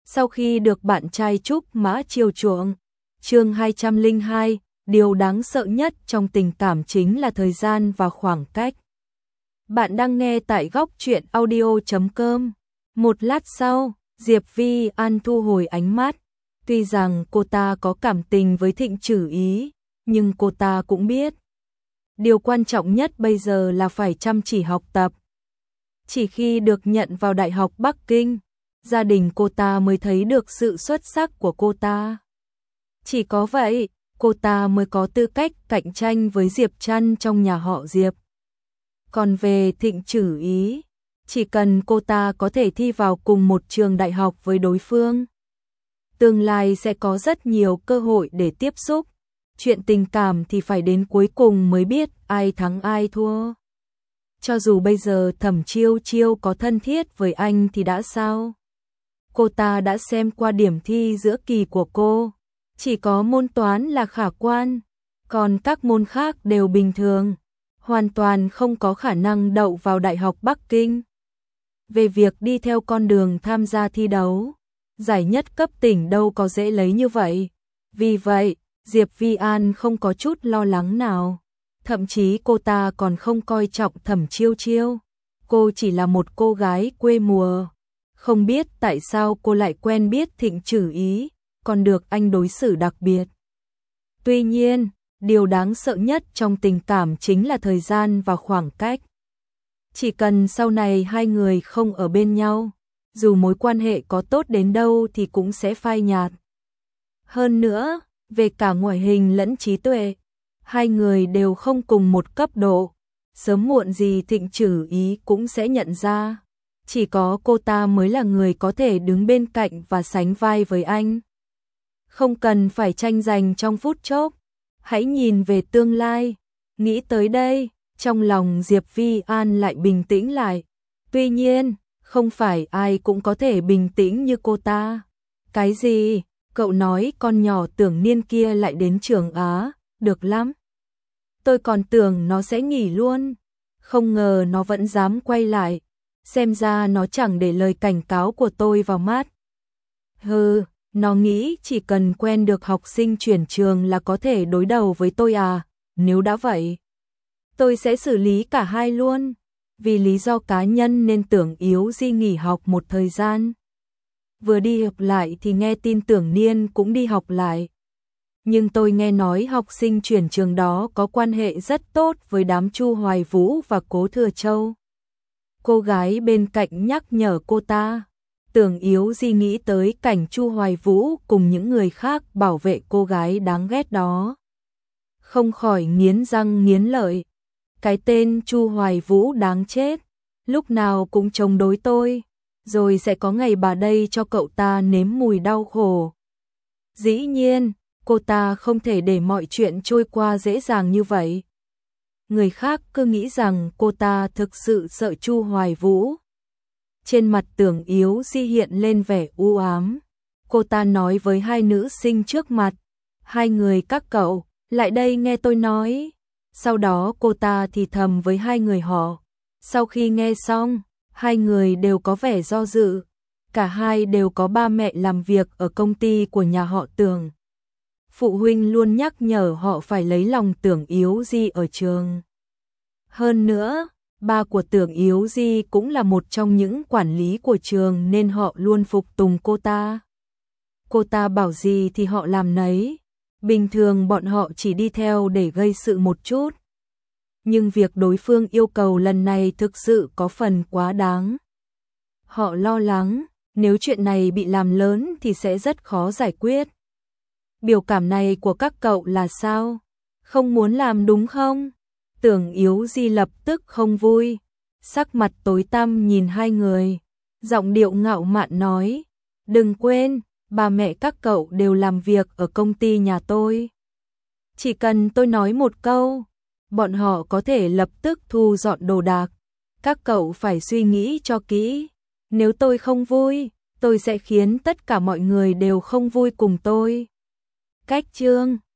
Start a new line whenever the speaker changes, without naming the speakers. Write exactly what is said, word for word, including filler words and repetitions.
sau khi được bạn trai Trúc Mã chiều chuộng. Chương hai trăm lẻ hai, điều đáng sợ nhất trong tình cảm chính là thời gian và khoảng cách. Bạn đang nghe tại góc truyện audio chấm com. Một lát sau, Diệp Vi An thu hồi ánh mắt. Tuy rằng cô ta có cảm tình với Thịnh Trử Ý, nhưng cô ta cũng biết. Điều quan trọng nhất bây giờ là phải chăm chỉ học tập. Chỉ khi được nhận vào Đại học Bắc Kinh, gia đình cô ta mới thấy được sự xuất sắc của cô ta. Chỉ có vậy, cô ta mới có tư cách cạnh tranh với Diệp Trăn trong nhà họ Diệp. Còn về Thịnh Trử Ý, chỉ cần cô ta có thể thi vào cùng một trường đại học với đối phương, tương lai sẽ có rất nhiều cơ hội để tiếp xúc. Chuyện tình cảm thì phải đến cuối cùng mới biết ai thắng ai thua. Cho dù bây giờ Thẩm Chiêu Chiêu có thân thiết với anh thì đã sao? Cô ta đã xem qua điểm thi giữa kỳ của cô, chỉ có môn toán là khả quan, còn các môn khác đều bình thường, hoàn toàn không có khả năng đậu vào Đại học Bắc Kinh. Về việc đi theo con đường tham gia thi đấu, giải nhất cấp tỉnh đâu có dễ lấy như vậy. Vì vậy, Diệp Vi An không có chút lo lắng nào. Thậm chí cô ta còn không coi trọng Thẩm Chiêu Chiêu. Cô chỉ là một cô gái quê mùa. Không biết tại sao cô lại quen biết Thịnh Trử Ý, còn được anh đối xử đặc biệt. Tuy nhiên, điều đáng sợ nhất trong tình cảm chính là thời gian và khoảng cách. Chỉ cần sau này hai người không ở bên nhau, dù mối quan hệ có tốt đến đâu thì cũng sẽ phai nhạt. Hơn nữa, về cả ngoại hình lẫn trí tuệ, hai người đều không cùng một cấp độ. Sớm muộn gì Thịnh Trử Ý cũng sẽ nhận ra. Chỉ có cô ta mới là người có thể đứng bên cạnh và sánh vai với anh. Không cần phải tranh giành trong phút chốc. Hãy nhìn về tương lai. Nghĩ tới đây, trong lòng Diệp Vi An lại bình tĩnh lại. Tuy nhiên, không phải ai cũng có thể bình tĩnh như cô ta. Cái gì? Cậu nói con nhỏ tưởng niên kia lại đến trường Á, được lắm. Tôi còn tưởng nó sẽ nghỉ luôn. Không ngờ nó vẫn dám quay lại. Xem ra nó chẳng để lời cảnh cáo của tôi vào mắt. Hừ, nó nghĩ chỉ cần quen được học sinh chuyển trường là có thể đối đầu với tôi à. Nếu đã vậy, tôi sẽ xử lý cả hai luôn. Vì lý do cá nhân nên Tưởng Yếu Di nghỉ học một thời gian. Vừa đi học lại thì nghe tin Tưởng Niên cũng đi học lại. Nhưng tôi nghe nói học sinh chuyển trường đó có quan hệ rất tốt với đám Chu Hoài Vũ và Cố Thừa Châu. Cô gái bên cạnh nhắc nhở cô ta. Tưởng Yếu Di nghĩ tới cảnh Chu Hoài Vũ cùng những người khác bảo vệ cô gái đáng ghét đó. Không khỏi nghiến răng nghiến lợi. Cái tên Chu Hoài Vũ đáng chết, lúc nào cũng chống đối tôi, rồi sẽ có ngày bà đây cho cậu ta nếm mùi đau khổ. Dĩ nhiên, cô ta không thể để mọi chuyện trôi qua dễ dàng như vậy. Người khác cứ nghĩ rằng cô ta thực sự sợ Chu Hoài Vũ. Trên mặt Tưởng Yếu Di hiện lên vẻ u ám. Cô ta nói với hai nữ sinh trước mặt. Hai người các cậu, lại đây nghe tôi nói. Sau đó cô ta thì thầm với hai người họ. Sau khi nghe xong, hai người đều có vẻ do dự. Cả hai đều có ba mẹ làm việc ở công ty của nhà họ Tưởng. Phụ huynh luôn nhắc nhở họ phải lấy lòng Tưởng Yếu Di ở trường. Hơn nữa, ba của Tưởng Yếu Di cũng là một trong những quản lý của trường nên họ luôn phục tùng cô ta. Cô ta bảo gì thì họ làm nấy. Bình thường bọn họ chỉ đi theo để gây sự một chút. Nhưng việc đối phương yêu cầu lần này thực sự có phần quá đáng. Họ lo lắng, nếu chuyện này bị làm lớn thì sẽ rất khó giải quyết. Biểu cảm này của các cậu là sao? Không muốn làm đúng không? Tưởng Yếu Di lập tức không vui. Sắc mặt tối tăm nhìn hai người. Giọng điệu ngạo mạn nói. Đừng quên, ba mẹ các cậu đều làm việc ở công ty nhà tôi. Chỉ cần tôi nói một câu, bọn họ có thể lập tức thu dọn đồ đạc. Các cậu phải suy nghĩ cho kỹ. Nếu tôi không vui, tôi sẽ khiến tất cả mọi người đều không vui cùng tôi. Cách chương